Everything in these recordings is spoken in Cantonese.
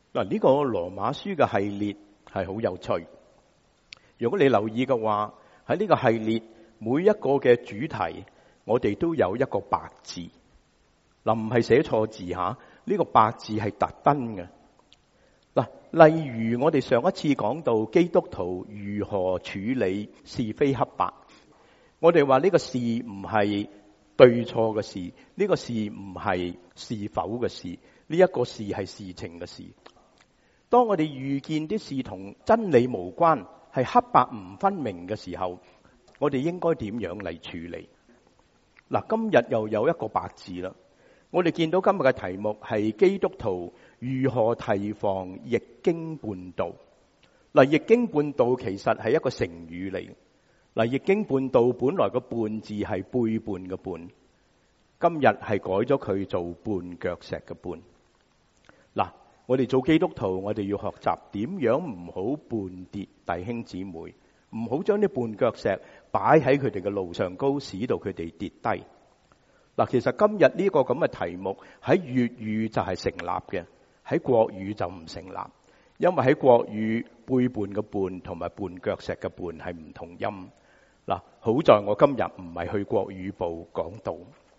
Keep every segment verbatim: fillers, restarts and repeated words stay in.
嗱，呢個羅馬書嘅系列係好有趣。如果你留意嘅話，喺呢個系列每一個嘅主題，我哋都有一個白字。嗱，唔係寫錯字吓，呢個白字係特登嘅。嗱，例如我哋上一次講到基督徒如何處理是非黑白，我哋話呢個是唔係對錯嘅事，呢個是唔係是否嘅事，呢一個是係事情嘅事。當我哋遇見啲事同真理無關，係黑白唔分明嘅時候，我哋應該點樣嚟處理？嗱，今日又有一個白字啦。我哋見到今日嘅題目係基督徒如何提防易經叛道。嗱，易經叛道其實係一個成語嚟。嗱，易經叛道本來個叛字係背叛嘅叛，今日係改咗佢做絆腳石嘅絆。嗱，我哋做基督徒，我哋要學習點樣唔好絆跌弟兄姊妹，唔好將啲絆腳石擺喺佢哋嘅路上高，使到佢哋跌低。嗱，其實今日呢個咁嘅題目喺粵語就係成立嘅，喺國語就唔成立，因為喺國語背叛嘅叛同埋絆腳石嘅絆係唔同音。嗱，好在我今日唔係去國語部講道。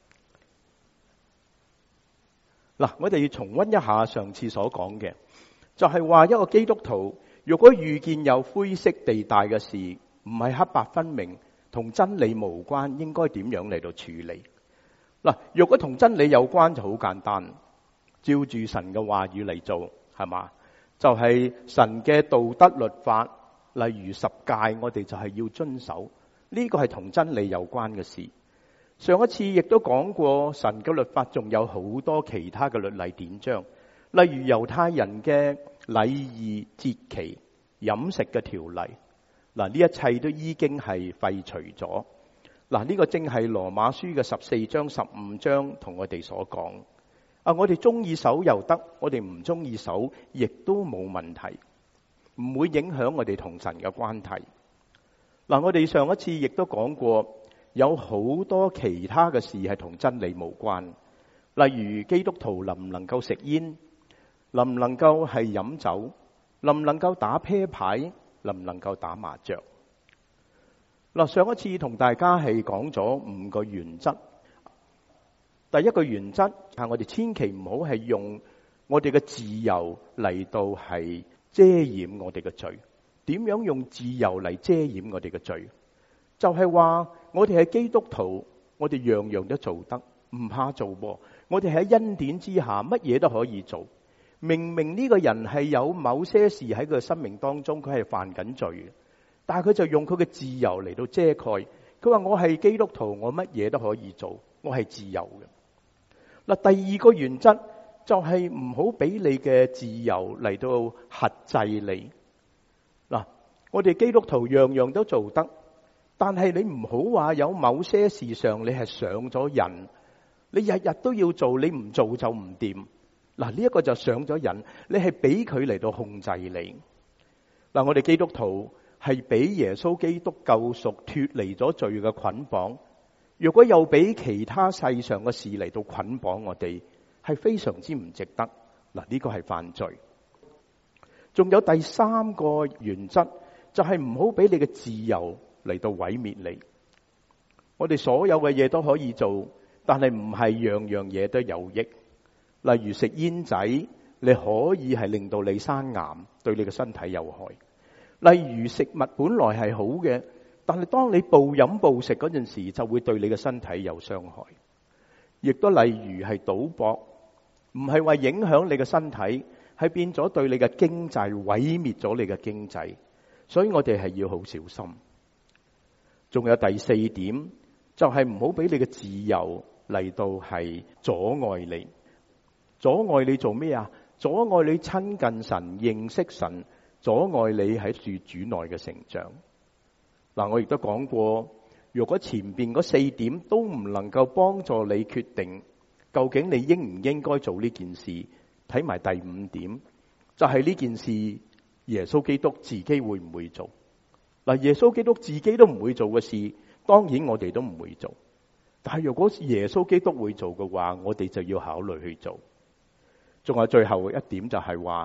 嗱，我哋要重溫一下上次所講嘅，就係話一個基督徒如果遇見有灰色地帶嘅事，唔係黑白分明，同真理無關，應該點樣嚟到處理？嗱，如果同真理有關就好簡單，照住神嘅話語嚟做，係嘛？就係神嘅道德律法，例如十誡，我哋就係要遵守。呢個係同真理有關嘅事。上一次亦都講過，神嘅律法仲有好多其他嘅律例典章，例如猶太人嘅禮儀、節期、飲食嘅條例。嗱，呢一切都已經係廢除咗。嗱，呢個正係羅馬書嘅十四章、十五章同我哋所講。啊，我哋中意守又得，我哋唔中意守亦都冇問題，唔會影響我哋同神嘅關係。嗱，我哋上一次亦都講過，有好多其他嘅事係同真理無關，例如基督徒能唔能夠食煙，能唔能夠係飲酒，能唔能夠打啤牌，能唔能夠打麻雀。嗱，上一次同大家係講咗五個原則。第一個原則係我哋千祈唔好係用我哋嘅自由嚟到係遮掩我哋嘅罪。點樣用自由嚟遮掩我哋嘅罪？就係話我哋係基督徒，我哋樣樣都做得，唔怕做噃。我哋喺恩典之下，乜嘢都可以做。明明呢個人係有某些事喺佢生命當中，佢係犯緊罪嘅。但係佢就用佢嘅自由嚟到遮蓋。佢話我係基督徒，我乜嘢都可以做，我係自由嘅。嗱，第二個原則就係唔好俾你嘅自由嚟到轄制你。嗱，我哋基督徒樣樣都做得，但係你唔好話有某些事上你係上咗癮，你日日都要做，你唔做就唔掂。嗱，呢一個就上咗癮，你係俾佢嚟到控制你。嗱，我哋基督徒係俾耶穌基督救贖脫離咗罪嘅捆綁，如果又俾其他世上嘅事嚟到捆綁我哋，係非常之唔值得。嗱，呢個係犯罪。仲有第三個原則，就係唔好俾你嘅自由嚟到毀滅你。我哋所有嘅嘢都可以做，但係唔係樣樣嘢都有益。例如食煙仔，你可以係令到你生癌，對你嘅身體有害。例如食物本來係好嘅，但係當你暴飲暴食嗰陣時，就會對你嘅身體有傷害。亦都例如係賭博，唔係話影響你嘅身體，係變咗對你嘅經濟毀滅咗你嘅經濟。所以我哋係要好小心。仲有第四點，就係唔好俾你嘅自由嚟到係阻礙你。阻礙你做咩啊？阻礙你親近神、認識神，阻礙你喺住主內嘅成長。嗱，我亦都講過，如果前邊嗰四點都唔能夠幫助你決定究竟你應唔應該做呢件事，睇埋第五點，就係呢件事耶穌基督自己會唔會做？嗱，耶穌基督自己都唔會做嘅事，當然我哋都唔會做。但係如果耶穌基督會做嘅話，我哋就要考慮去做。仲有最後一點就係話，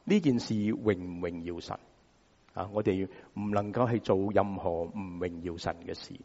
呢件事榮唔榮耀神啊？我哋唔能夠係做任何唔榮耀神嘅事。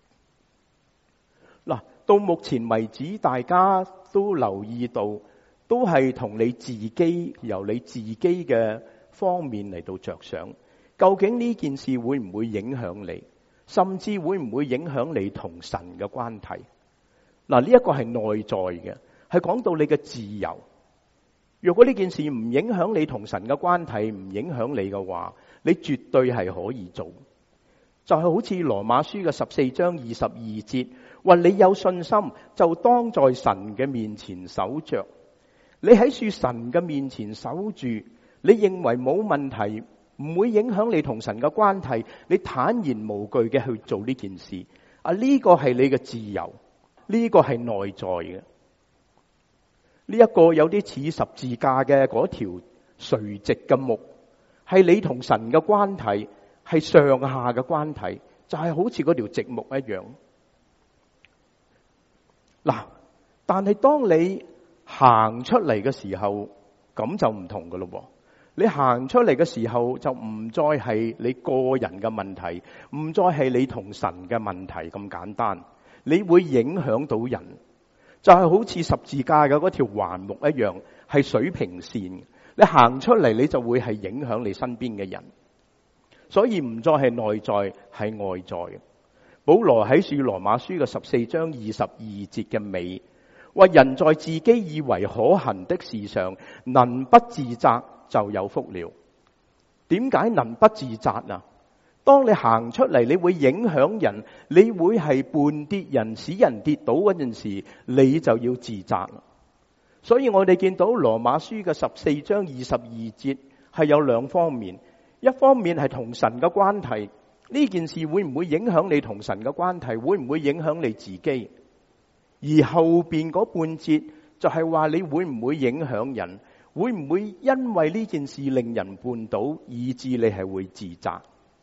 嗱，到目前為止，大家都留意到，都係同你自己由你自己嘅方面嚟到着想，究竟呢件事會唔會影響你，甚至會唔會影響你同神嘅關係？嗱，呢一個係內在嘅，係講到你嘅自由。如果呢件事唔影響你同神嘅關係，唔影響你嘅話，你絕對係可以做。就係好似羅馬書嘅十四章二十二節，話你有信心就當在神嘅面前守着。你喺樹神嘅面前守住，你認為冇問題，唔會影響你同神嘅關係，你坦然無懼嘅去做呢件事。啊，呢個係你嘅自由，呢個係內在嘅。呢一個有啲似十字架嘅嗰條垂直嘅木，係你同神嘅關係，係上下嘅關係，就係好似嗰條直木一樣。嗱，但係當你行出嚟嘅時候，咁就唔同噶咯。你行出嚟嘅時候，就唔再係你個人嘅問題，唔再係你同神嘅問題咁簡單，你會影響到人。就係好似十字架嘅嗰條橫木一樣，係水平線。你行出嚟，你就會係影響你身邊嘅人。所以唔再係內在，係外在。保羅喺書羅馬書嘅十四章二十二節嘅尾，話人在自己以為可行的事上，能不自責就有福了。點解能不自責啊？當你行出嚟，你會影響人，你會係絆跌人，使人跌倒嗰陣時，你就要自責。所以我哋見到羅馬書嘅十四章二十二節係有兩方面，一方面係同神嘅關係，呢件事會唔會影響你同神嘅關係，會唔會影響你自己？而後邊嗰半節就係話你會唔會影響人，會唔會因為呢件事令人絆倒，以致你係會自責？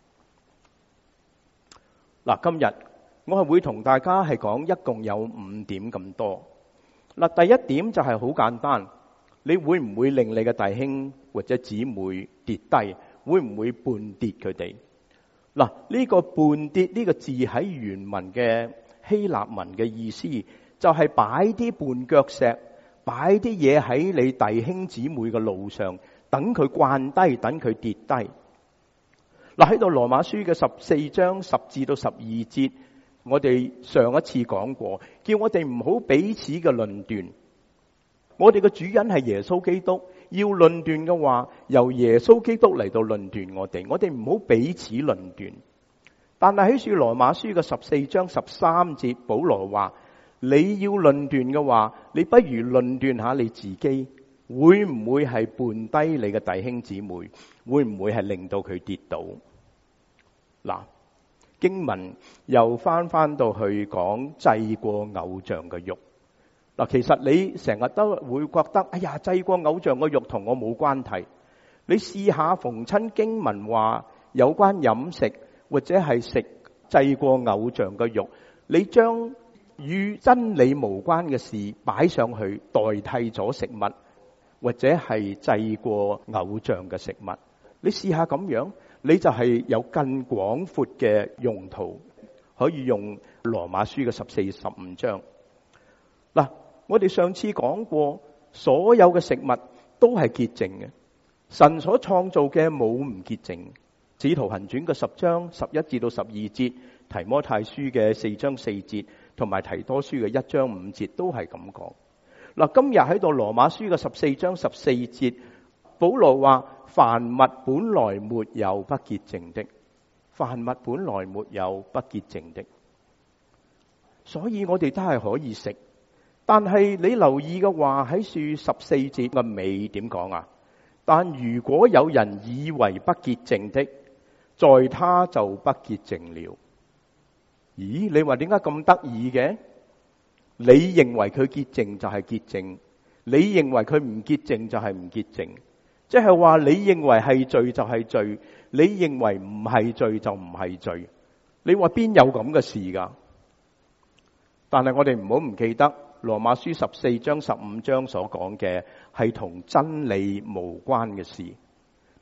嗱，今日我係會同大家係講一共有五點咁多。嗱，第一點就係好簡單，你會唔會令你嘅弟兄或者姊妹跌低？會唔會絆跌佢哋？嗱，呢個絆跌呢個字喺原文嘅希臘文嘅意思，就係擺啲絆腳石，擺啲嘢喺你弟兄姊妹嘅路上，等佢慣低，等佢跌低。嗱，喺度羅馬書嘅十四章十至到十二節，我哋上一次講過，叫我哋唔好彼此嘅論斷。我哋嘅主人係耶穌基督，要論斷嘅話，由耶穌基督嚟到論斷我哋。我哋唔好彼此論斷。但係喺書羅馬書嘅十四章十三節，保羅話：你要論斷嘅話，你不如論斷下你自己，會唔會係絆低你嘅弟兄姊妹？會唔會係令到佢跌倒？嗱，經文又翻翻到去講祭過偶像嘅肉。嗱，其實你成日都會覺得，哎呀，祭過偶像嘅肉同我冇關係。你試下逢親經文話有關飲食或者係食祭過偶像嘅肉，你將與真理無關嘅事擺上去，代替咗食物或者係祭過偶像嘅食物。你試下咁樣，你就係有更廣闊嘅用途，可以用羅馬書嘅十四、十五章。嗱，我哋上次講過，所有嘅食物都係潔淨嘅，神所創造嘅冇唔潔淨。使徒行傳嘅十章十一至到十二節，提摩太書嘅四章四節，同埋提多書嘅一章五節都係咁講。嗱，今日喺度羅馬書嘅十四章十四節，保羅話：凡物本來沒有不潔淨的，凡物本來沒有不潔淨的，所以我哋都係可以食。但係你留意嘅話，喺書十四節嘅尾點講啊？但如果有人以為不潔淨的，在他就不潔淨了。咦？你話點解咁得意嘅？你認為佢潔淨就係潔淨，你認為佢唔潔淨就係唔潔淨。即係話你認為係罪就係罪，你認為唔係罪就唔係罪。你話邊有咁嘅事噶？但係我哋唔好唔記得羅馬書十四章十五章所講嘅係同真理無關嘅事。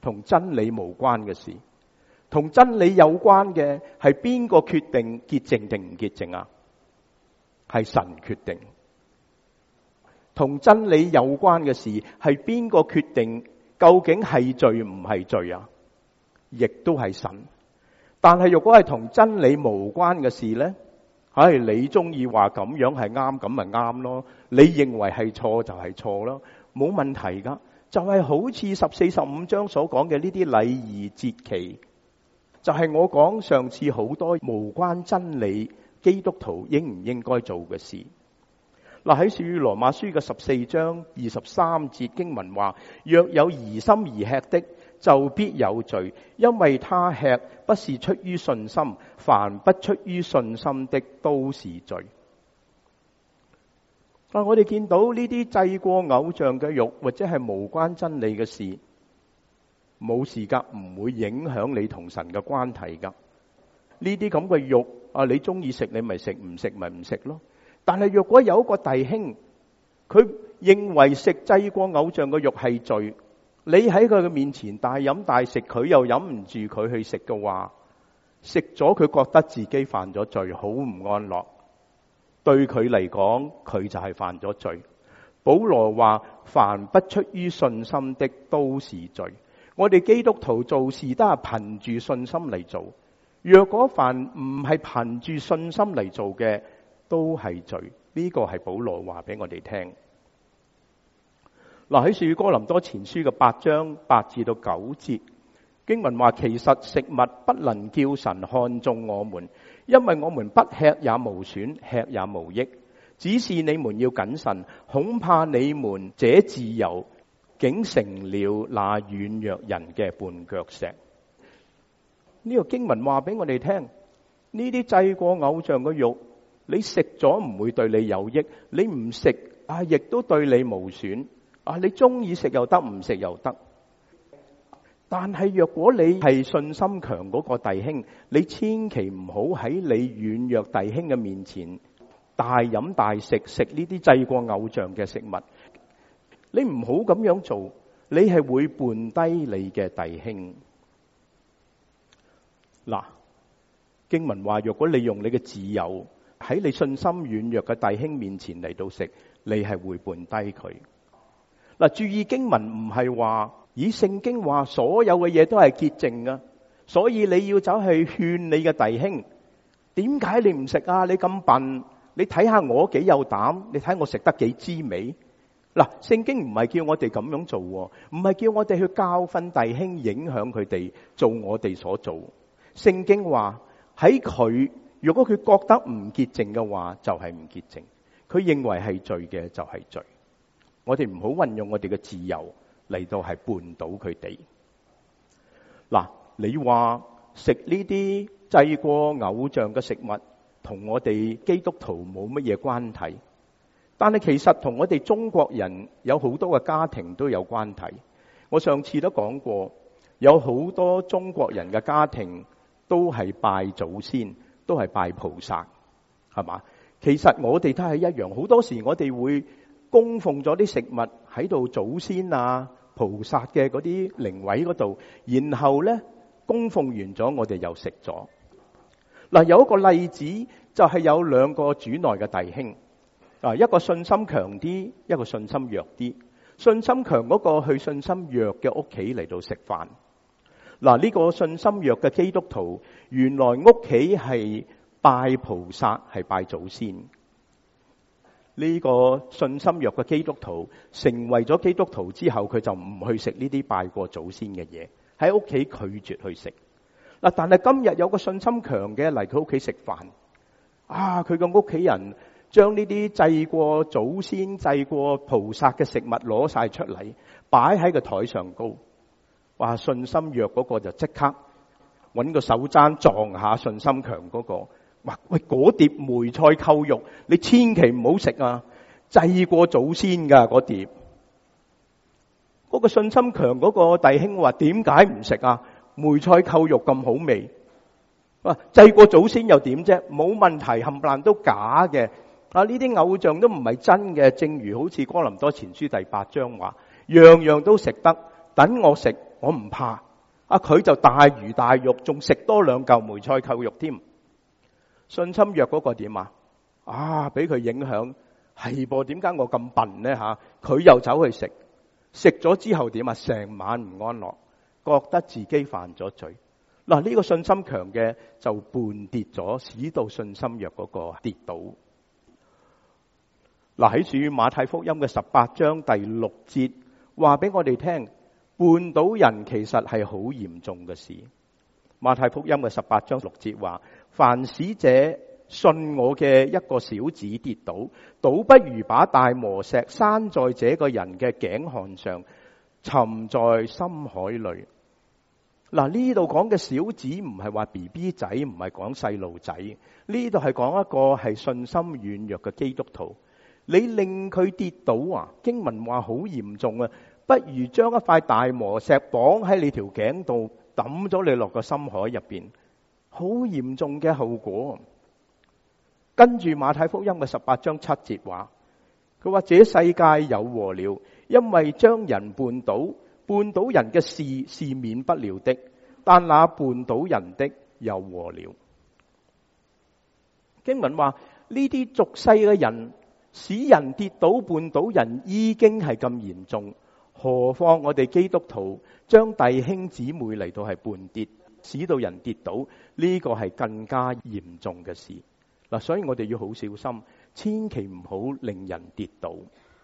同真理無關嘅事。同真理有關嘅係邊個決定潔淨定唔潔淨啊？係神決定。同真理有關嘅事係邊個決定究竟係罪唔係罪啊？亦都係神。但係如果係同真理無關嘅事呢，唉，你中意話咁樣係啱，咁咪啱咯。你認為係錯就係錯咯，冇問題噶。就係好似十四十五章所講嘅呢啲禮儀節期，就係我講上次好多無關真理基督徒應唔應該做嘅事。嗱，喺書羅馬書嘅十四章二十三節經文話：若有疑心而吃的，就必有罪，因為他吃不是出於信心，凡不出於信心的都是罪。嗱，我哋見到呢啲祭過偶像嘅肉，或者係無關真理嘅事，冇事噶，唔會影響你同神嘅關係噶。呢啲咁嘅肉啊，你中意食你咪食，唔食咪唔食咯。但係若果有一個弟兄，佢認為食祭過偶像嘅肉係罪，你喺佢嘅面前大飲大食，佢又忍唔住佢去食嘅話，食咗佢覺得自己犯咗罪，好唔安樂。對佢嚟講，佢就係犯咗罪。保羅話：凡不出於信心的都是罪。我哋基督徒做事都係憑住信心嚟做。若果凡唔係憑住信心嚟做嘅，都係罪。呢個係保羅話俾我哋聽。嗱，喺《哥林多前書》嘅八章八至到九節經文話：其實食物不能叫神看中我們，因為我們不吃也無損，吃也無益。只是你們要謹慎，恐怕你們這自由竟成了那軟弱人嘅絆腳石。呢個經文話俾我哋聽，呢啲祭過偶像嘅肉，你食咗唔會對你有益，你唔食啊，亦都對你無損。啊，你中意食又得，唔食又得。但係若果你係信心強嗰個弟兄，你千祈唔好喺你軟弱弟兄嘅面前大飲大食，食呢啲祭過偶像嘅食物。你唔好咁樣做，你係會絆低你嘅弟兄。嗱，經文話，若果你用你嘅自由喺你信心軟弱嘅弟兄面前嚟到食，你係會絆低佢。嗱，注意經文唔係話，以聖經話所有嘅嘢都係潔淨啊，所以你要走去勸你嘅弟兄，點解你唔食啊？你咁笨，你睇下我幾有膽，你睇我食得幾滋味。嗱，聖經唔係叫我哋咁樣做，唔係叫我哋去教訓弟兄，影響佢哋做我哋所做。聖經話喺佢，如果佢覺得唔潔淨嘅話，就係唔潔淨。佢認為係罪嘅就係罪。我哋唔好運用我哋嘅自由嚟到係絆倒佢哋。嗱，你話食呢啲祭過偶像嘅食物，同我哋基督徒冇乜嘢關係。但係其實同我哋中國人有好多嘅家庭都有關係。我上次都講過，有好多中國人嘅家庭都係拜祖先，都係拜菩薩，係嘛？其實我哋都係一樣，好多時我哋會供奉咗啲食物喺度祖先啊、菩薩嘅嗰啲靈位嗰度，然後咧供奉完咗，我哋又食咗。嗱，有一個例子就係有兩個主內嘅弟兄，啊，一個信心強啲，一個信心弱啲。信心強嗰個去信心弱嘅屋企嚟到食飯。嗱，呢個信心弱嘅基督徒，原來屋企係拜菩薩，係拜祖先。呢個信心弱嘅基督徒成為咗基督徒之後，佢就唔去食呢啲拜過祖先嘅嘢，喺屋企拒絕去食。嗱，但係今日有個信心強嘅嚟佢屋企食飯，啊，佢個屋企人將呢啲祭過祖先、祭過菩薩嘅食物攞晒出嚟，擺喺個台上高。哇！信心弱嗰個就即刻揾個手踭撞下信心強嗰個。哇！喂，嗰碟梅菜扣肉，你千祈唔好食啊！祭過祖先噶嗰碟。嗰個信心強嗰個弟兄話：點解唔食啊？梅菜扣肉咁好味。哇！祭過祖先又點啫？冇問題，冚唪唥都假嘅。啊！呢啲偶像都唔係真嘅。正如好似哥林多前書第八章話：樣樣都食得，等我食， 我唔怕。啊，佢就大魚大肉，仲食多兩嚿梅菜扣肉添。信心弱嗰個點啊？啊，俾佢影響係噃？點解我咁笨呢？吓，佢又走去食，食咗之後點啊？成晚唔安樂，覺得自己犯咗罪。嗱，呢個信心強嘅就絆跌咗，使到信心弱嗰個跌倒。嗱，喺處馬太福音嘅十八章第六節話俾我哋聽，絆倒人其實係好嚴重嘅事。馬太福音嘅十八章六節話：凡使這信我嘅一個小子跌倒，倒不如把大磨石拴在這個人嘅頸項上，沉在深海裏。嗱，呢度講嘅小子唔係話 B B 仔，唔係講細路仔，呢度係講一個係信心軟弱嘅基督徒。你令佢跌倒啊，經文話好嚴重啊，不如將一塊大磨石綁喺你條頸度，抌咗你落個深海入邊，好嚴重嘅後果。跟住馬太福音嘅十八章七節話，佢話這世界有禍了，因為將人絆倒，絆倒人嘅事是免不了的，但那絆倒人的有禍了。經文話呢啲俗世嘅人使人跌倒絆倒人已經係咁嚴重，何況我哋基督徒將弟兄姊妹嚟到係絆跌，使到人跌倒，呢個係更加嚴重嘅事。嗱，所以我哋要好小心，千祈唔好令人跌倒。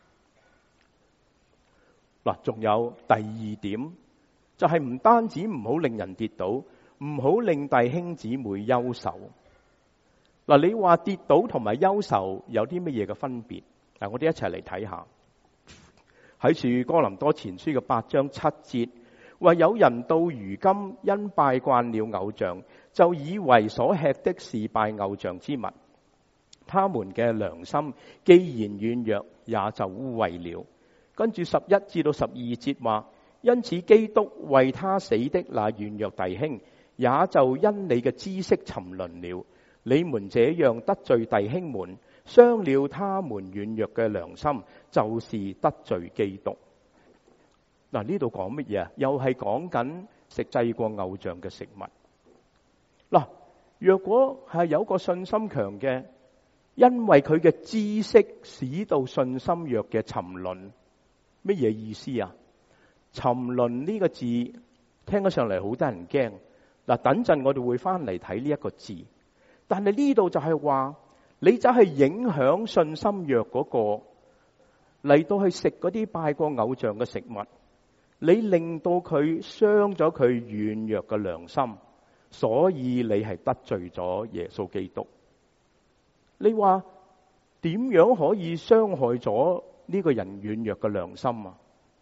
嗱，仲有第二點，就係唔單止唔好令人跌倒，唔好令弟兄姊妹憂愁。嗱，你話跌倒同埋憂愁有啲乜嘢嘅分別？嗱，我哋一齊嚟睇下。喺處哥林多前書嘅八章七節，話有人到如今因拜慣了偶像，就以為所吃的是拜偶像之物，他們嘅良心既然軟弱，也就污穢了。跟住十一至到十二節話，因此基督為他死的那軟弱弟兄，也就因你嘅知識沉淪了。你們這樣得罪弟兄們，傷了他們軟弱嘅良心，就是得罪基督。嗱，呢度講乜嘢啊？又係講緊食祭過偶像嘅食物。嗱，若果係有個信心強嘅，因為佢嘅知識使到信心弱嘅沉淪，乜嘢意思啊？沉淪呢個字聽咗上嚟好得人驚。嗱，等陣我哋會翻嚟睇呢一個字。但係呢度就係話，你就係影響信心弱嗰個嚟到去食嗰啲拜過偶像嘅食物，你令到佢傷咗佢軟弱嘅良心，所以你係得罪咗耶穌基督。你話點樣可以傷害咗呢個人軟弱嘅良心啊？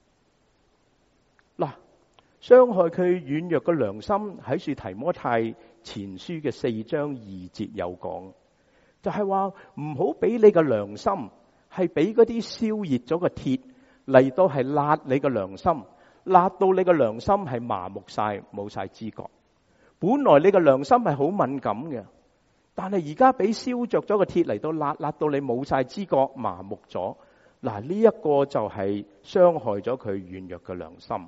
嗱，傷害佢軟弱嘅良心喺處提摩太前書嘅四章二節有講，就係話唔好俾你嘅良心係俾嗰啲燒熱咗嘅鐵嚟到係辣你嘅良心，辣到你嘅良心係麻木晒，冇晒知覺。本來你嘅良心係好敏感嘅，但係而家俾燒着咗個鐵嚟到辣，辣到你冇晒知覺，麻木咗。嗱，呢一個就係傷害咗佢軟弱嘅良心。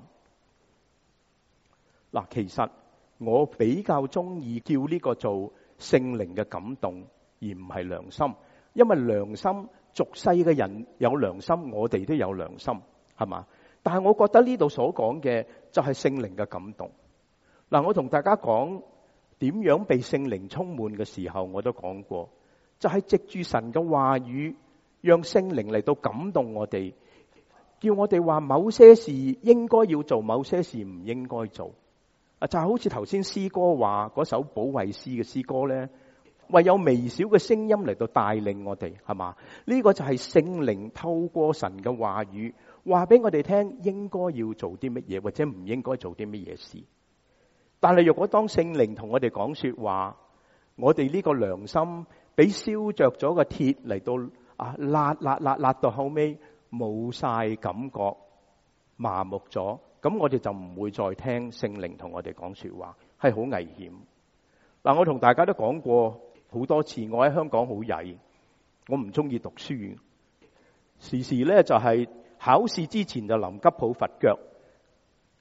嗱，其實我比較中意叫呢個做聖靈嘅感動，而唔係良心。因為良心，俗世嘅人有良心，我哋都有良心，係嘛？但係我覺得呢度所講嘅就係聖靈嘅感動。嗱，我同大家講點樣被聖靈充滿嘅時候，我都講過，就係藉住神嘅話語，讓聖靈嚟到感動我哋，叫我哋話某些事應該要做，某些事唔應該做。啊，就好似頭先詩歌話嗰首保惠師嘅詩歌咧，唯有微小嘅聲音嚟到帶領我哋，係嘛？呢個就係聖靈透過神嘅話語，話俾我哋聽應該要做啲乜嘢，或者唔應該做啲乜嘢事。但係若果當聖靈同我哋講說話，我哋呢個良心俾燒着咗個鐵嚟到啊，辣辣辣辣到後尾冇晒感覺，麻木咗。咁我哋就唔會再聽聖靈同我哋講說話，係好危險。嗱，我同大家都講過好多次，我喺香港好曳，我唔中意讀書，時時咧就係考試之前就臨急抱佛腳，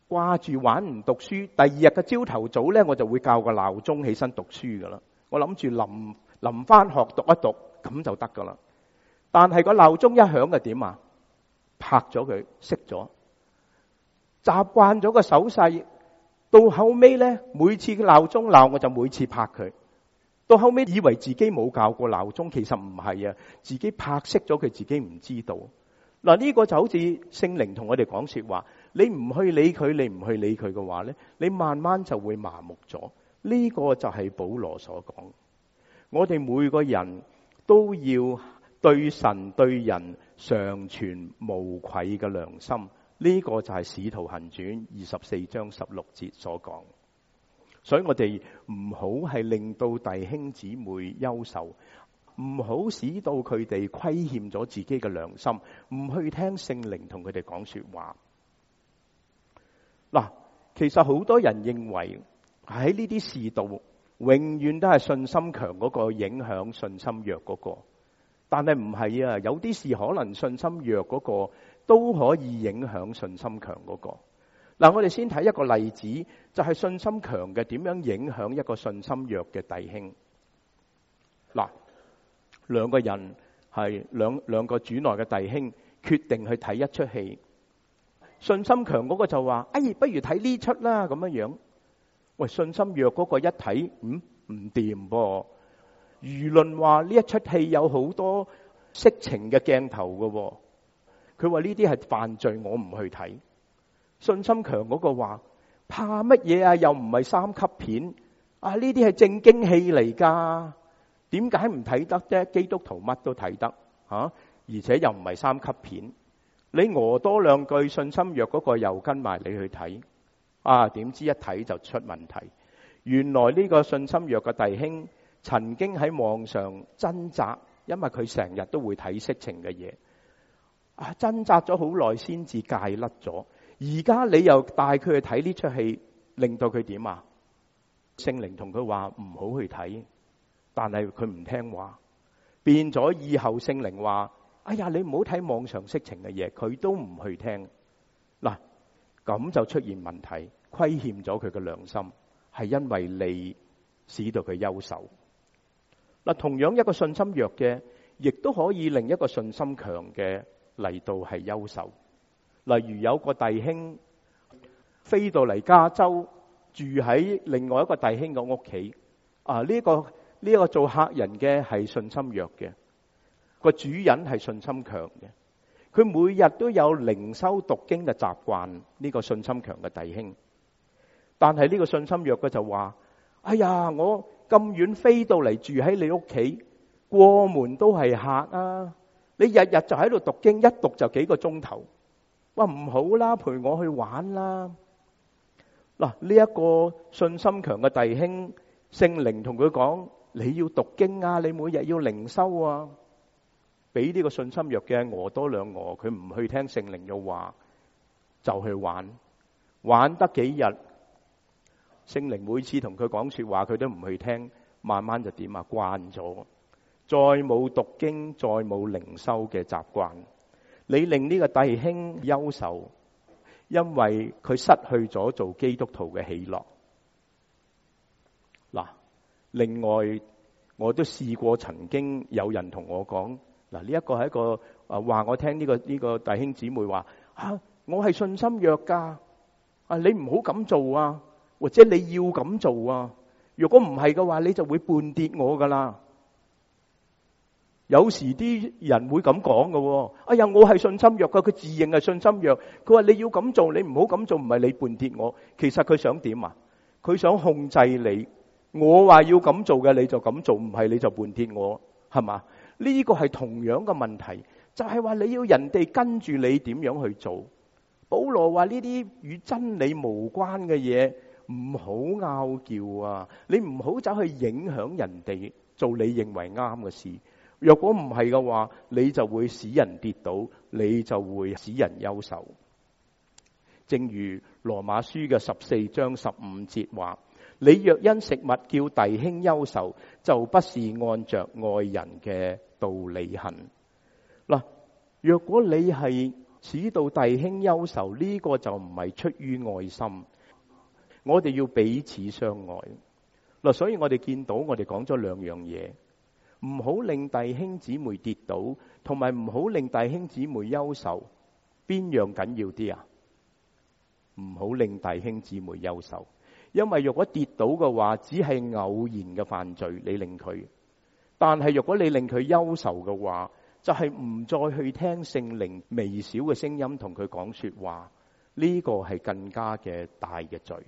掛住玩唔讀書，第二日嘅朝頭早咧，我就會校個鬧鐘起身讀書噶啦。我諗住臨臨翻學讀一讀咁就得噶啦。但係個鬧鐘一響就點啊？拍咗佢，熄咗。習慣咗個手勢，到後尾咧，每次鬧鐘鬧我就每次拍佢。到後尾以為自己冇校過鬧鐘，其實唔係啊，自己拍熄咗佢，自己唔知道。嗱，呢個就好似聖靈同我哋講說話，你唔去理佢，你唔去理佢嘅話咧，你慢慢就會麻木咗。呢個就係保羅所講，我哋每個人都要對神對人常存無愧嘅良心。呢個就係使徒行傳二十四章十六節所講。所以我哋唔好係令到弟兄姊妹憂愁，唔好使到佢哋虧欠咗自己嘅良心，唔去聽聖靈同佢哋講說話。嗱，其實好多人認為喺呢啲事度，永遠都係信心強嗰個影響信心弱嗰個，但係唔係啊，有啲事可能信心弱嗰個都可以影響信心強嗰個。嗱，我哋先睇一個例子，就係信心強嘅點樣影響一個信心弱嘅弟兄。嗱，兩個人係兩兩個主內嘅弟兄，決定去睇一出戲。信心強嗰個就話：哎，不如睇呢出啦，咁樣樣。喂，信心弱嗰個一睇，嗯，唔掂噃。輿論話呢一出戲有好多色情嘅鏡頭㗎，佢話呢啲係犯罪，我唔去睇。信心強嗰個話：怕乜嘢啊？又唔係三級片啊！呢啲係正經戲嚟噶，點解唔睇得啫？基督徒乜都睇得吓，而且又唔係三級片。你訛多兩句，信心弱嗰個又跟埋你去睇啊？點知一睇就出問題。原來呢個信心弱嘅弟兄曾經喺網上掙扎，因為佢成日都會睇色情嘅嘢啊，掙扎咗好耐先至戒甩咗。而家你又帶佢去睇呢出戲，令到佢點啊？聖靈同佢話唔好去睇，但係佢唔聽話，變咗以後聖靈話：哎呀，你唔好睇網上色情嘅嘢，佢都唔去聽。嗱，咁就出現問題，虧欠咗佢嘅良心，係因為你使到佢憂愁。嗱，同樣一個信心弱嘅，亦都可以令一個信心強嘅嚟到係憂愁。例如有個弟兄飛到嚟加州，住喺另外一個弟兄嘅屋企。啊，呢個呢個做客人嘅係信心弱嘅，個主人係信心強嘅。佢每日都有靈修讀經嘅習慣。呢個信心強嘅弟兄，但係呢個信心弱嘅就話：哎呀，我咁遠飛到嚟住喺你屋企，過門都係客啊！你日日就喺度讀經，一讀就幾個鐘頭。哇，唔好啦，陪我去玩啦！嗱，呢一個信心強嘅弟兄，聖靈同佢講：你要讀經啊，你每日要靈修啊。俾呢個信心弱嘅訛多兩訛，佢唔去聽聖靈嘅話，就去玩。玩得幾日，聖靈每次同佢講說話，佢都唔去聽，慢慢就點啊？慣咗，再冇讀經，再冇靈修嘅習慣。你令呢個弟兄憂愁，因為佢失去咗做基督徒嘅喜樂。嗱，另外我都試過，曾經有人同我講，嗱，呢一個係一個啊話我聽呢個呢個弟兄姊妹話啊，我係信心弱噶，啊你唔好咁做啊，或者你要咁做啊，如果唔係嘅話，你就會絆跌我噶啦。有時啲人會咁講嘅，哎呀，我係信心弱噶，佢自認係信心弱。佢話你要咁做，你唔好咁做，唔係你絆跌我。其實佢想點啊？佢想控制你。我話要咁做嘅，你就咁做，唔係你就絆跌我，係嘛？呢個係同樣嘅問題，就係話你要人哋跟住你點樣去做。保羅話呢啲與真理無關嘅嘢，唔好拗撬啊！你唔好走去影響人哋做你認為啱嘅事。若果唔係嘅話，你就會使人跌倒，你就會使人憂愁。正如羅馬書嘅十四章十五節話：你若因食物叫弟兄憂愁，就不是按着愛人嘅道理行。嗱，若果你係使到弟兄憂愁，呢個就唔係出於愛心。我哋要彼此相愛嗱，所以我哋見到我哋講咗兩樣嘢，唔好令弟兄姊妹跌倒，同埋唔好令弟兄姊妹憂愁。邊樣緊要啲啊？唔好令弟兄姊妹憂愁，因為如果跌倒嘅話，只係偶然嘅犯罪，你令佢；但係如果你令佢憂愁嘅話，就係唔再去聽聖靈微小嘅聲音同佢講說話，呢個係更加嘅大嘅罪。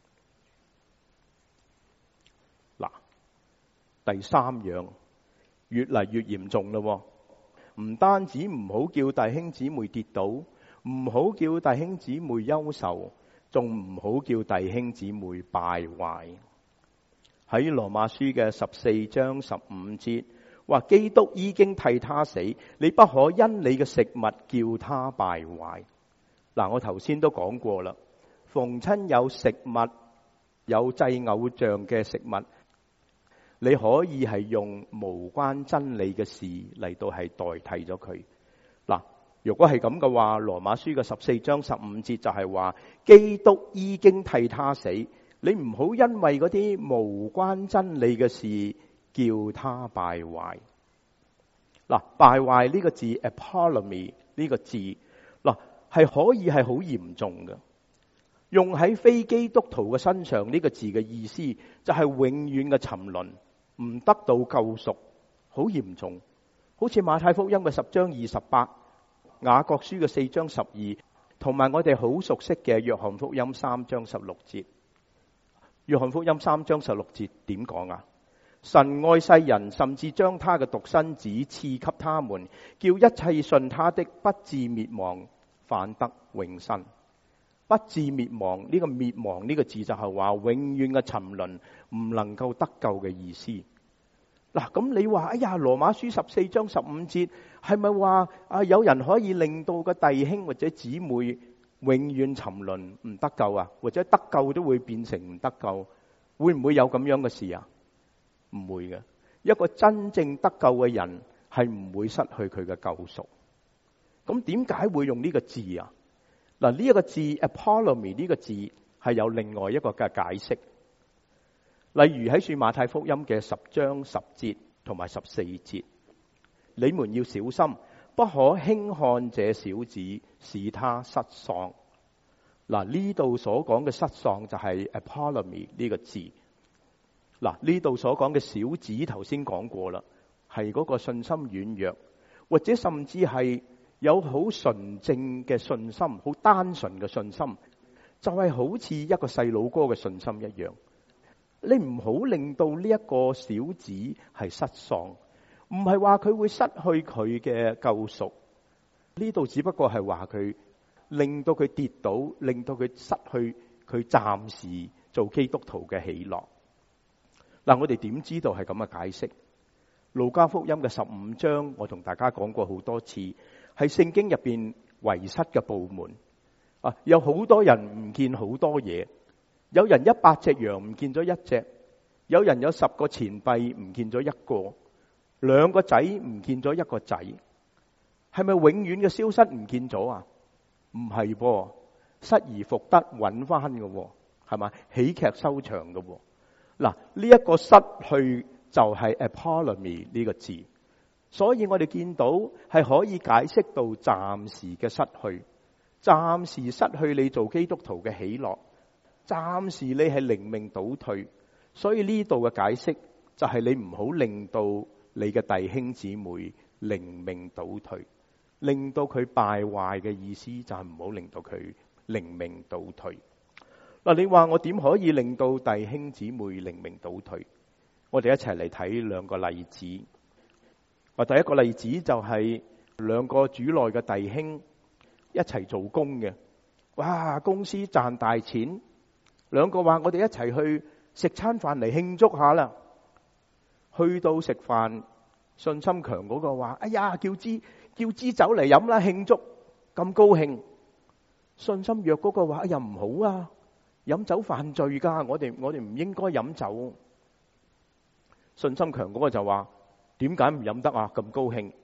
嗱，第三樣越嚟越嚴重咯，唔單止唔好叫弟兄姊妹跌倒，唔好叫弟兄姊妹憂愁，仲唔好叫弟兄姊妹敗壞。喺羅馬書嘅十四章十五節話，基督已經替他死，你不可因你嘅食物叫他敗壞。嗱，我頭先都講過啦，逢親有食物有祭偶像嘅食物，你可以係用無關真理嘅事嚟到係代替咗佢。嗱，如果係咁嘅話，羅馬書嘅十四章十五節就係話，基督已經替他死，你唔好因為嗰啲無關真理嘅事叫他敗壞。嗱，敗壞呢個字 ，apollumi 呢個字，嗱係可以係好嚴重嘅。用喺非基督徒嘅身上，呢個字嘅意思就係永遠嘅沉淪，唔得到救贖，好嚴重。好似馬太福音嘅十章二十八，雅各書嘅四章十二，同埋我哋好熟悉嘅約翰福音三章十六節。約翰福音三章十六節點講啊？神愛世人，甚至將他嘅獨生子賜給他們，叫一切信他的不至滅亡，反得永生。不至滅亡，呢個滅亡呢個字就係話永遠嘅沉淪，唔能夠得救嘅意思。嗱，咁你話，哎呀，羅馬書十四章十五節係咪話啊有人可以令到個弟兄或者姊妹永遠沉淪唔得救啊？或者得救都會變成唔得救？會唔會有咁樣嘅事啊？唔會嘅。一個真正得救嘅人係唔會失去佢嘅救贖。咁點解會用呢個字啊？嗱，呢一個字 apollumi 呢個字係有另外一個嘅解釋。例如喺書馬太福音嘅十章十節同埋十四節，你們要小心，不可輕看這小子，使他失喪。嗱，呢度所講嘅失喪就係 apollumi 呢個字。嗱，呢度所講嘅小子頭先講過啦，係嗰個信心軟弱，或者甚至係有好純正嘅信心，好單純嘅信心，就係好似一個細佬哥嘅信心一樣。你唔好令到呢一個小子係失喪，唔係話佢會失去佢嘅救贖。呢度只不過係話佢令到佢跌倒，令到佢失去佢暫時做基督徒嘅喜樂。嗱，我哋點知道係咁嘅解釋？路加福音嘅十五章，我同大家講過好多次，係聖經入邊遺失嘅部門啊，有好多人唔見好多嘢。有人一百隻羊唔見咗一隻，有人有十個錢幣唔見咗一個，兩個仔唔見咗一個仔，係咪永遠嘅消失唔見咗啊？唔係噃，失而復得揾翻嘅，係嘛？喜劇收場嘅。嗱，呢一個失去就係 apollumi 呢個字，所以我哋見到係可以解釋到暫時嘅失去，暫時失去你做基督徒嘅喜樂，暫時你係靈命倒退。所以呢度嘅解釋就係你唔好令到你嘅弟兄姊妹靈命倒退，令到佢敗壞嘅意思就係唔好令到佢靈命倒退。嗱，你話我點可以令到弟兄姊妹靈命倒退？我哋一齊嚟睇兩個例子。啊，第一個例子就係兩個主內嘅弟兄一齊做工嘅，哇！公司賺大錢，兩個話我哋一齊去食餐飯嚟慶祝下啦。去到食飯，信心強嗰個話：哎呀，叫支叫支酒嚟飲啦，慶祝，咁高興。信心弱嗰個話：哎呀，唔好啊！飲酒犯罪噶，我哋我哋唔應該飲酒。信心強嗰個就話：點解唔飲得啊？咁高興。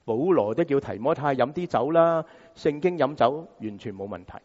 保羅都叫提摩太飲啲酒啦，聖經飲酒完全冇問題。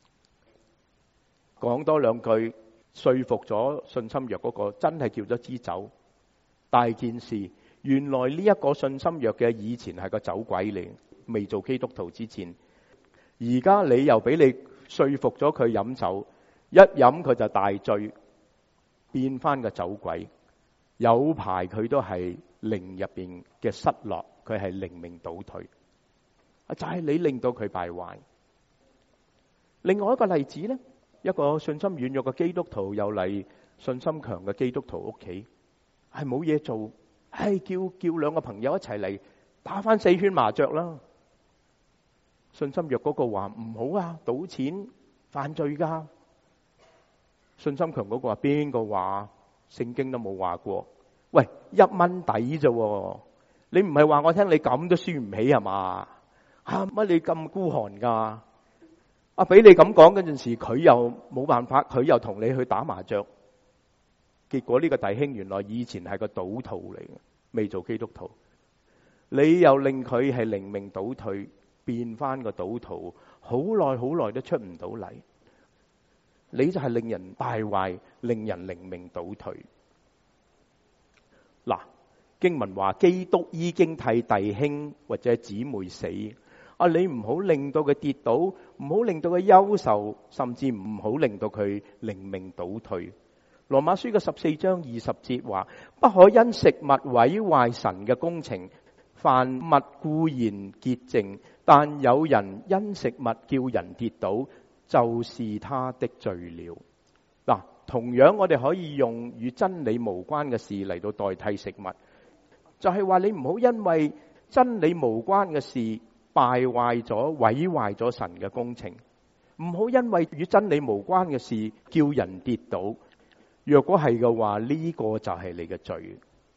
講多兩句，說服咗信心約嗰個，真係叫咗支酒。大件事，原來呢一個信心約嘅以前係個酒鬼嚟，未做基督徒之前。而家你又俾你說服咗佢飲酒，一飲佢就大醉，變翻個酒鬼。有排佢都係靈入邊嘅失落，佢係靈命倒退。就係你令到佢敗壞。另外一個例子呢，一個信心軟弱嘅基督徒又嚟信心強嘅基督徒屋企，係冇嘢做，係叫叫兩個朋友一齊嚟打翻四圈麻雀啦。信心弱嗰個話唔好啊，賭錢犯罪噶。信心強嗰個話邊個話？聖經都冇話過。喂，一蚊底啫，你唔係話我聽你咁都輸唔起係嘛？啊乜你咁孤寒噶？啊俾你咁講嗰陣時，佢又冇辦法，佢又同你去打麻雀。結果呢個弟兄原來以前係個賭徒嚟嘅，未做基督徒。你又令佢係靈命倒退，變翻個賭徒，好耐好耐都出唔到嚟。你就係令人敗壞，令人靈命倒退。嗱，經文話基督已經替弟兄或者姊妹死，啊你唔好令到佢跌倒，唔好令到佢憂愁，甚至唔好令到佢靈命倒退。羅馬書嘅十四章二十節話：不可因食物毀壞神嘅工程，凡物固然潔淨，但有人因食物叫人跌倒，就是他的罪了。嗱，同樣我哋可以用與真理無關嘅事嚟到代替食物，就係話你唔好因為真理無關嘅事敗壞咗、毀壞咗神嘅工程，唔好因為與真理無關嘅事叫人跌倒。若果係嘅話，呢個就係你嘅罪。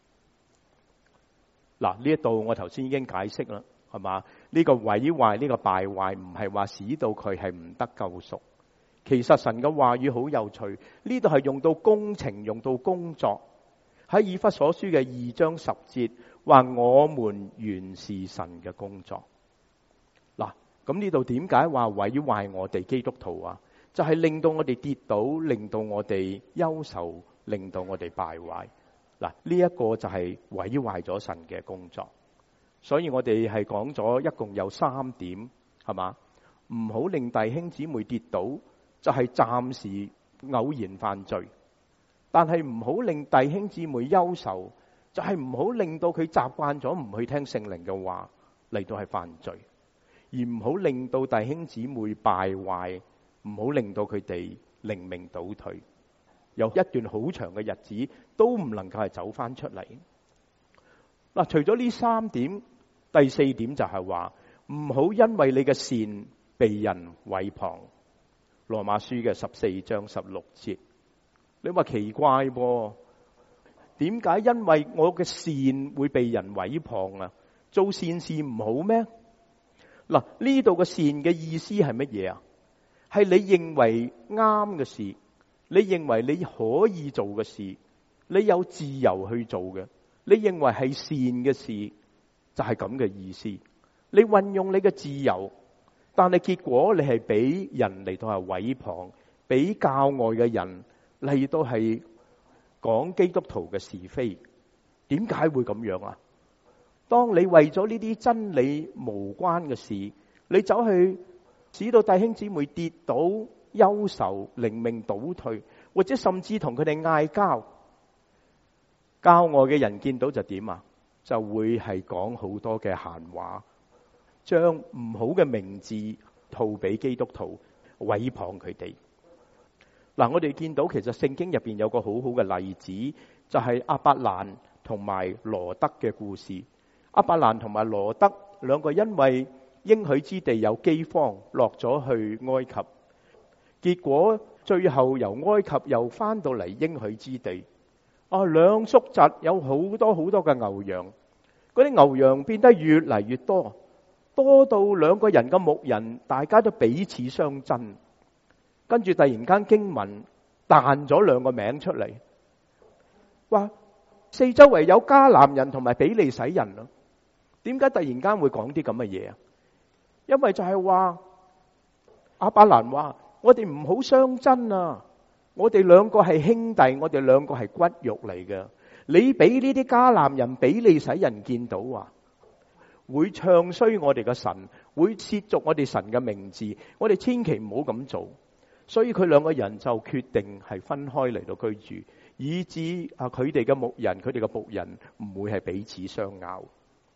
嗱，呢一度我頭先已經解釋啦，係嘛？呢個毀壞、呢個敗壞唔係話使到佢係唔得救贖。其實神嘅話語好有趣，呢度係用到工程，用到工作。喺以弗所書嘅二章十節話：我們原是神嘅工作。嗱，咁呢度點解話毀壞我哋基督徒啊？就係令到我哋跌倒，令到我哋憂愁，令到我哋敗壞。嗱，呢一個就係毀壞咗神嘅工作。所以我哋係講咗一共有三點，係嘛？唔好令弟兄姊妹跌倒，就係暫時偶然犯罪。但係唔好令弟兄姊妹憂愁，就係唔好令到佢習慣咗唔去聽聖靈嘅話嚟到係犯罪，而唔好令到弟兄姊妹敗壞。唔好令到佢哋靈命倒退，有一段好長嘅日子都唔能夠係走翻出嚟。嗱，除咗呢三點，第四點就係話唔好因為你嘅善被人毀謗。羅馬書嘅十四章十六節，你話奇怪噃？點解因為我嘅善會被人毀謗啊？做善事唔好咩？嗱，呢度嘅善嘅意思係乜嘢啊？係你認為啱嘅事，你認為你可以做嘅事，你有自由去做嘅，你認為係善嘅事，就係咁嘅意思。你運用你嘅自由，但係結果你係俾人嚟到係毀謗，俾教外嘅人嚟到係講基督徒嘅是非。點解會咁樣啊？當你為咗呢啲真理無關嘅事，你走去使到弟兄姊妹跌倒、憂愁、靈命倒退，或者甚至同佢哋嗌交，教外嘅人見到就點啊？就會係講好多嘅閒話，將唔好嘅名字套俾基督徒，毀謗佢哋。嗱，我哋見到其實聖經入邊有個好好嘅例子，就係亞伯蘭同埋羅得嘅故事。亞伯蘭同埋羅得兩個因為應許之地有饑荒，落咗去埃及，結果最後由埃及又翻到嚟應許之地。啊，兩叔侄有好多好多嘅牛羊，嗰啲牛羊變得越嚟越多，多到兩個人嘅牧人大家都彼此相爭。跟住突然間經文彈咗兩個名出嚟，話四周圍有迦南人同埋比利洗人咯。 點解突然間會講啲咁嘅嘢啊？因為就係話亞伯蘭話：我哋唔好相爭啊！我哋兩個係兄弟，我哋兩個係骨肉嚟嘅。你俾呢啲迦南人俾你使人見到啊，會唱衰我哋嘅神，會褻瀆我哋神嘅名字。我哋千祈唔好咁做。所以佢兩個人就決定係分開嚟到居住，以致啊佢哋嘅牧人、佢哋嘅僕人唔會係彼此相拗。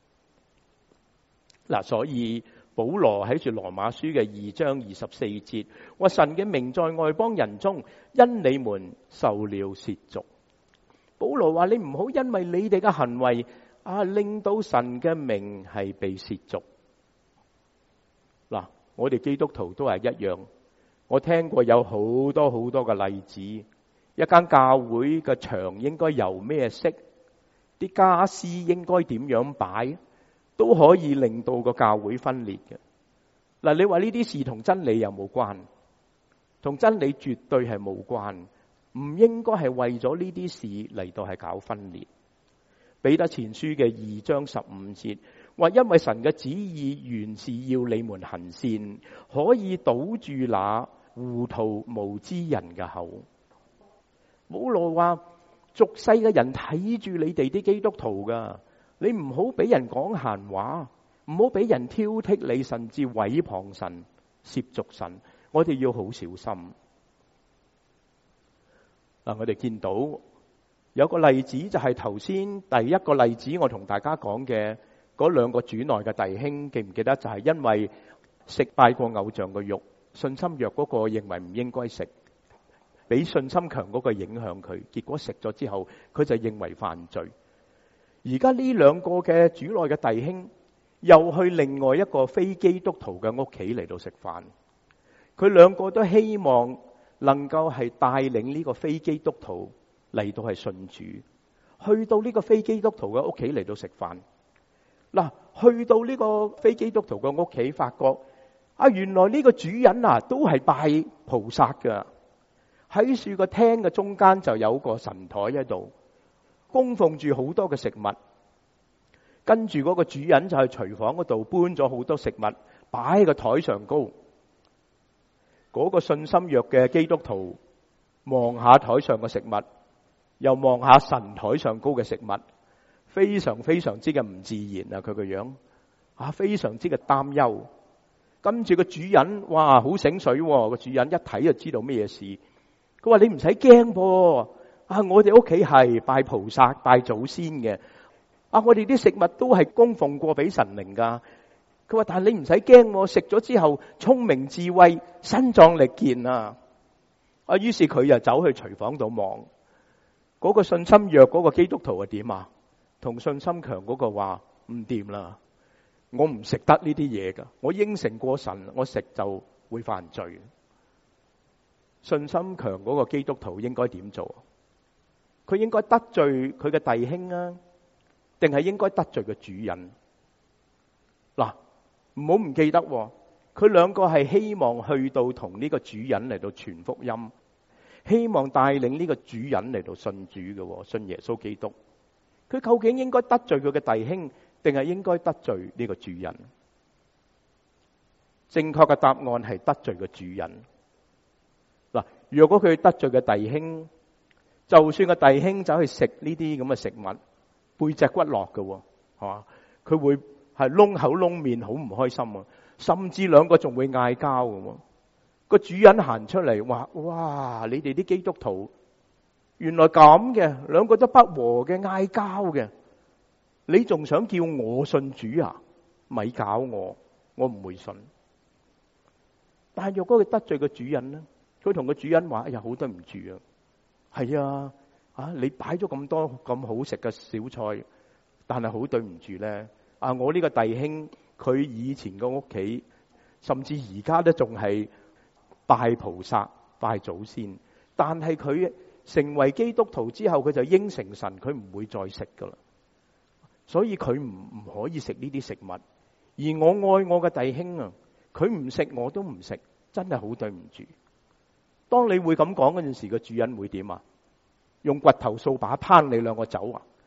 嗱，所以保羅喺住羅馬書嘅二章二十四節話：神嘅名在外邦人中，因你們受了褻瀆。保羅話：你唔好因為你哋嘅行為啊，令到神嘅名係被褻瀆。嗱，我哋基督徒都係一樣。我聽過有好多好多嘅例子，一間教會嘅牆應該由咩色，啲家私應該點樣擺，都可以令到個教會分裂嘅。嗱，你話呢啲事同真理有冇關？同真理絕對係冇關，唔應該係為咗呢啲事嚟到係搞分裂。彼得前書嘅二章十五節話：因為神嘅旨意原是要你們行善，可以堵住那糊塗無知人嘅口。保羅話：俗世嘅人睇住你哋啲基督徒噶，你唔好俾人講閒話，唔好俾人挑剔你，甚至毀謗神、褻瀆神。我哋要好小心。嗱，我哋見到有個例子，就係頭先第一個例子，我同大家講嘅嗰兩個主內嘅弟兄，記唔記得？就係因為食拜過偶像嘅肉，信心弱嗰個認為唔應該食，俾信心強嗰個影響佢，結果食咗之後，佢就認為犯罪。而家呢兩個嘅主內嘅弟兄，又去另外一個非基督徒嘅屋企嚟到食飯，佢兩個都希望能夠係帶領呢個非基督徒嚟到係信主，去到呢個非基督徒嘅屋企嚟到食飯。嗱，去到呢個非基督徒嘅屋企，發覺啊，原來呢個主人啊都係拜菩薩噶。喺樹個廳嘅中間就有個神台喺度，供奉住好多嘅食物。跟住嗰個主人就喺廚房嗰度搬咗好多食物擺喺個台上高。嗰個信心弱嘅基督徒望下台上嘅食物，又望下神台上高嘅食物，非常非常之嘅唔自然啊！佢個樣啊，非常之嘅擔憂。跟住個主人，哇，好醒水喎！個主人一睇就知道咩事。佢話：你唔使驚噃，啊，我哋屋企係拜菩薩、拜祖先嘅，啊，我哋啲食物都係供奉過俾神靈噶。佢話：但係你唔使驚，食咗之後聰明智慧、身壯力健啊！啊，於是佢又走去廚房度望。嗰個信心弱嗰個基督徒係點啊？同信心強嗰個話唔掂啦，我唔食得呢啲嘢噶，我應承過神，我食就會犯罪。信心強嗰個基督徒應該點做？佢應該得罪佢嘅弟兄啊，定係應該得罪個主人？嗱，唔好唔記得，佢兩個係希望去到同呢個主人嚟到傳福音，希望帶領呢個主人嚟到信主嘅，信耶穌基督。佢究竟應該得罪佢嘅弟兄，定係應該得罪呢個主人？正確嘅答案係得罪個主人。嗱，如果佢得罪嘅弟兄，就算個弟兄走去食呢啲咁嘅食物，背脊骨落嘅，係嘛？佢會係窿口窿面，好唔開心啊！甚至兩個仲會嗌交嘅。個主人行出嚟話：哇！你哋啲基督徒原來咁嘅，兩個都不和嘅，嗌交嘅。你仲想叫我信主啊？咪搞我，我唔會信。但係若果佢得罪個主人咧，佢同個主人話：哎呀，好對唔住啊！係啊，啊你擺咗咁多咁好食嘅小菜，但係好對唔住咧。啊，我呢個弟兄佢以前個屋企，甚至而家都仲係拜菩薩、拜祖先，但係佢成為基督徒之後，佢就應承神，佢唔會再食噶啦。所以佢唔唔可以食呢啲食物。而我愛我嘅弟兄啊，佢唔食我都唔食，真係好對唔住。當你會咁講嗰陣時，個主人會點啊？用掘頭掃把拚你兩個走啊？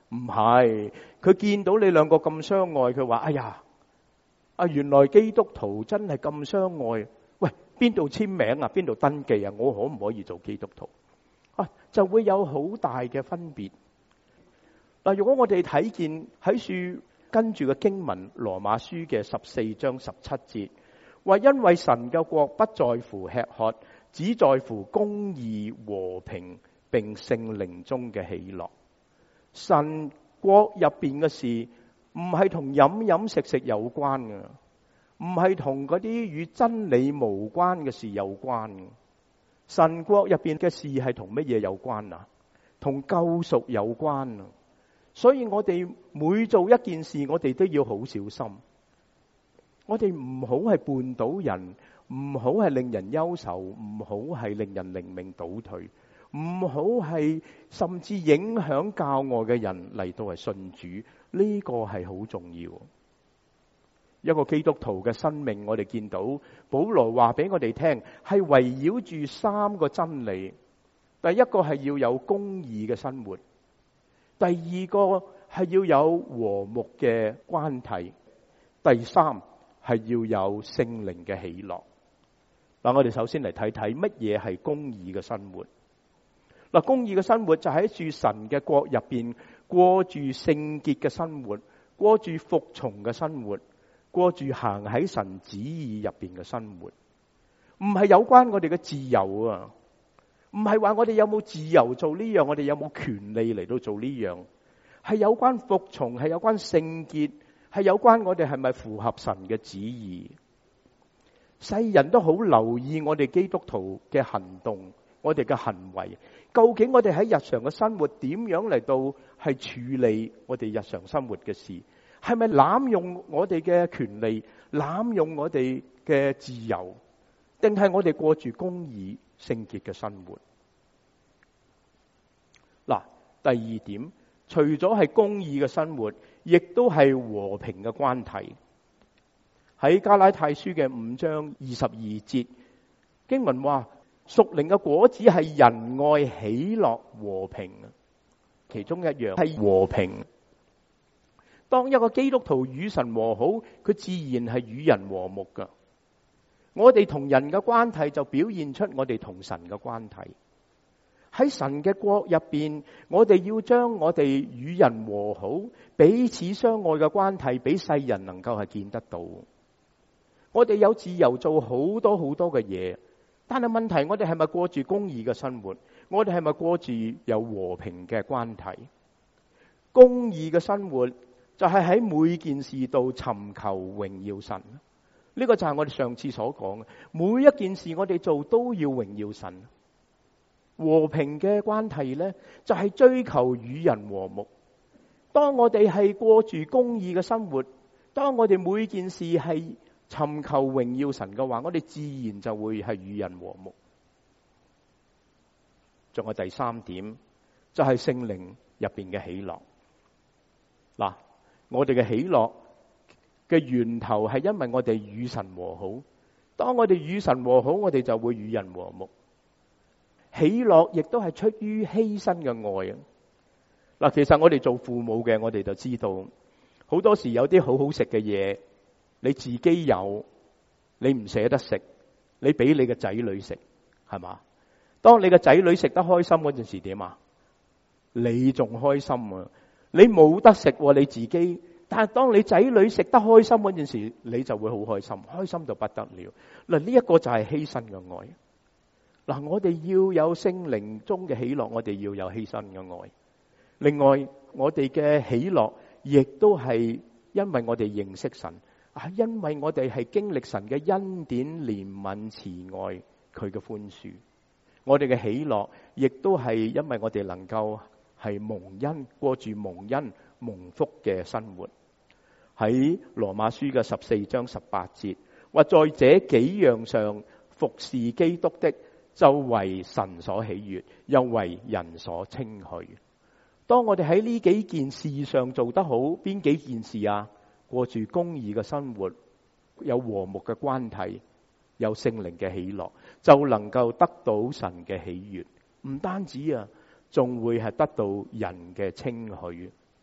唔係，佢見到你兩個咁相愛，佢話：哎呀，啊原來基督徒真係咁相愛。喂，邊度簽名啊？邊度登記啊？我可唔可以做基督徒？啊，就會有好大嘅分別。嗱，如果我哋睇見喺書跟住嘅經文，羅馬書嘅十四章十七節，話因為神嘅國不在乎吃喝，只在乎公義、和平並聖靈中嘅喜樂。神國入邊嘅事唔係同飲飲食食有關嘅，唔係同嗰啲與真理無關嘅事有關嘅。神國入邊嘅事係同乜嘢有關啊？同救贖有關啊！所以我哋每做一件事，我哋都要好小心。我哋唔好係絆倒人，唔好係令人憂愁，唔好係令人靈命倒退，唔好係甚至影響教外嘅人嚟到係信主。呢個係好重要。一個基督徒嘅生命，我哋見到保羅話俾我哋聽，係圍繞住三個真理。第一個係要有公義嘅生活。第二個係要有和睦嘅關係，第三係要有聖靈嘅喜樂。嗱，我哋首先嚟睇睇乜嘢係公義嘅生活。嗱，公義嘅生活就喺住神嘅國入邊過住聖潔嘅生活，過住服從嘅生活，過住行喺神旨意入邊嘅生活。唔係有關我哋嘅自由啊！唔係話我哋有冇自由做呢樣，我哋有冇權利嚟到做呢樣，係有關服從，係有關聖潔，係有關我哋係咪符合神嘅旨意。世人都好留意我哋基督徒嘅行動，我哋嘅行為，究竟我哋喺日常嘅生活點樣嚟到係處理我哋日常生活嘅事，係咪濫用我哋嘅權利，濫用我哋嘅自由，定係我哋過住公義聖潔嘅生活。嗱，第二點，除咗係公義嘅生活，亦都係和平嘅關係。喺加拉太書嘅五章二十二節，經文話屬靈嘅果子係仁愛、喜樂、和平，其中一樣係和平。當一個基督徒與神和好，佢自然係與人和睦噶。我哋同人嘅關係就表現出我哋同神嘅關係。喺神嘅國入邊，我哋要將我哋與人和好、彼此相愛嘅關係，俾世人能夠係見得到。我哋有自由做好多好多嘅嘢，但係問題，我哋係咪過住公義嘅生活？我哋係咪過住有和平嘅關係？公義嘅生活就係喺每件事度尋求榮耀神。呢個就係我哋上次所講嘅，每一件事我哋做都要榮耀神。和平嘅關係呢，就係追求與人和睦。當我哋係過住公義嘅生活，當我哋每件事係尋求榮耀神嘅話，我哋自然就會係與人和睦。仲有第三點，就係聖靈入邊嘅喜樂。嗱，我哋嘅喜樂嘅源頭係因為我哋與神和好。當我哋與神和好，我哋就會與人和睦。喜樂亦都係出於犧牲嘅愛啊！嗱，其實我哋做父母嘅，我哋就知道好多時有啲好好食嘅嘢，你自己有，你唔捨得食，你俾你嘅仔女食，係嘛？當你嘅仔女食得開心嗰陣時點啊？你仲開心啊？你冇得食你自己。但係當你仔女食得開心嗰陣時，你就會好開心，開心到不得了。嗱，呢一個就係犧牲嘅愛。嗱，我哋要有聖靈中嘅喜樂，我哋要有犧牲嘅愛。另外，我哋嘅喜樂亦都係因為我哋認識神，啊，因為我哋係經歷神嘅恩典、憐憫、慈愛，佢嘅寬恕。我哋嘅喜樂亦都係因為我哋能夠係蒙恩，過住蒙恩蒙福嘅生活。喺羅馬書嘅十四章十八節，話在這幾樣上服侍基督的，就為神所喜悅，又為人所稱許。當我哋喺呢幾件事上做得好，邊幾件事啊？過住公義嘅生活，有和睦嘅關係，有聖靈嘅喜樂，就能夠得到神嘅喜悅。唔單止啊，仲會係得到人嘅稱許。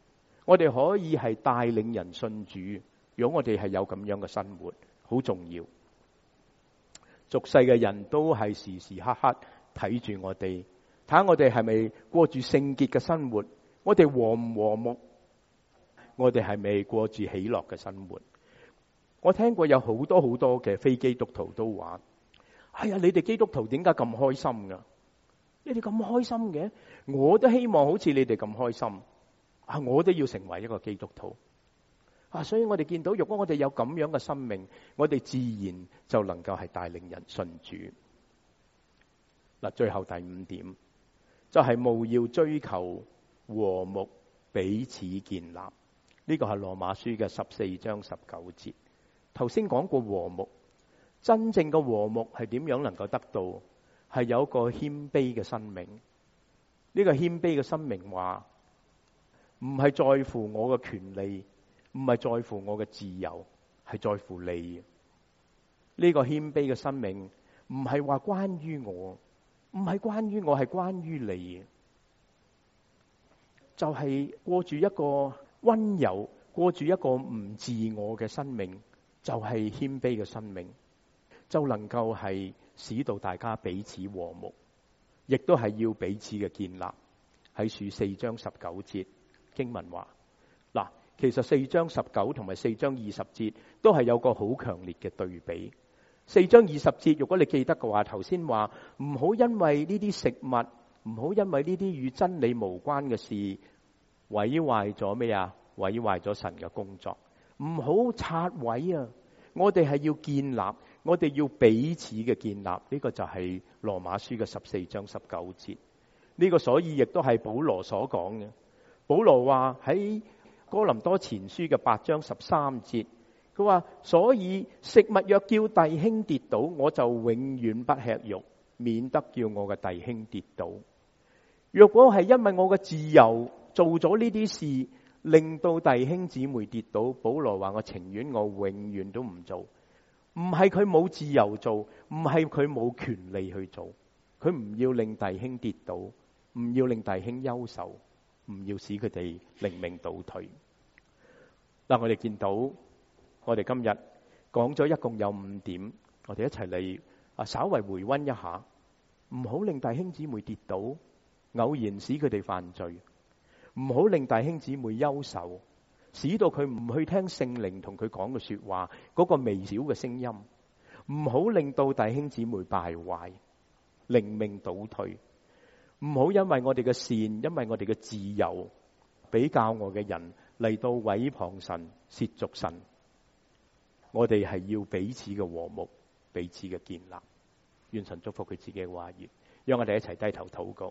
我哋可以係帶領人信主。如果我哋係有咁樣嘅生活，好重要。俗世嘅人都係時時刻刻睇住我哋，睇下我哋係咪過住聖潔嘅生活，我哋和唔和睦，我哋係咪過住喜樂嘅生活。我聽過有好多好多嘅非基督徒都話：哎呀，你哋基督徒點解咁開心噶？你哋咁開心嘅，我都希望好似你哋咁開心啊！我都要成為一個基督徒啊！所以我哋見到，如果我哋有咁樣嘅生命，我哋自然就能夠係帶領人信主。嗱，最後第五點就係務要追求和睦，彼此建立。呢個係羅馬書嘅十四章十九節。頭先講過和睦，真正嘅和睦係點樣能夠得到？係有一個謙卑嘅生命。呢個謙卑嘅生命話，唔係在乎我嘅權利，唔係在乎我嘅自由，係在乎你。呢個謙卑嘅生命唔係話關於我，唔係關於我，係關於你。就係過住一個溫柔，過住一個唔自我嘅生命，就係謙卑嘅生命，就能夠係使到大家彼此和睦，亦都係要彼此嘅建立。喺書四章十九節經文話，嗱，其實四章十九同埋四章二十節都係有個好強烈嘅對比。四章二十節，如果你記得嘅話，頭先話唔好因為呢啲食物，唔好因為呢啲與真理無關嘅事毀壞咗咩啊？毀壞咗神嘅工作，唔好拆毀啊！我哋係要建立，我哋要彼此嘅建立。呢、這個就係羅馬書嘅十四章十九節。呢、這個所以亦都係保羅所講嘅。保羅話喺哥林多前書嘅八章十三節，佢話：所以食物若叫弟兄跌倒，我就永遠不吃肉，免得叫我嘅弟兄跌倒。若果係因為我嘅自由做咗呢啲事，令到弟兄姊妹跌倒，保羅話：我情願我永遠都唔做。唔係佢冇自由做，唔係佢冇權利去做，佢唔要令弟兄跌倒，唔要令弟兄憂愁，唔要使佢哋靈命倒退。嗱，我哋見到我哋今日講咗一共有五點，我哋一齊嚟啊，稍為回溫一下，唔好令弟兄姊妹跌倒，偶然使佢哋犯罪。唔好令弟兄姊妹憂愁，使到佢唔去聽聖靈同佢講嘅說話，嗰個微小嘅聲音。唔好令到弟兄姊妹敗壞，靈命倒退。唔好因為我哋嘅善，因為我哋嘅自由，比較我嘅人嚟到毀謗神、褻瀆神。我哋係要彼此嘅和睦，彼此嘅建立。願神祝福佢自己嘅話語，讓我哋一齊低頭禱告。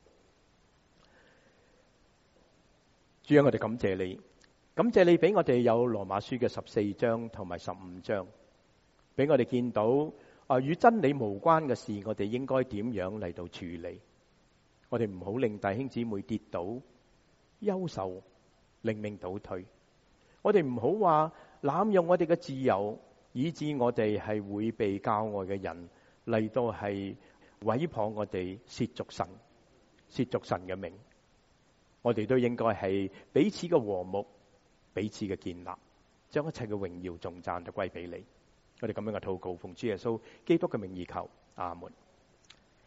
主啊，我哋感謝你，感謝你俾我哋有羅馬書嘅十四章同埋十五章，俾我哋見到啊與真理無關嘅事，我哋應該點樣嚟到處理？我哋唔好令弟兄姊妹跌倒、憂愁、靈命倒退。我哋唔好話濫用我哋嘅自由，以致我哋係會被教外嘅人嚟到係毀謗我哋、褻瀆神、褻瀆神嘅名。我哋都應該係彼此嘅和睦，彼此嘅建立，將一切嘅榮耀頌讚都歸俾你。我哋咁樣嘅禱告，奉主耶穌基督嘅名義求，阿門。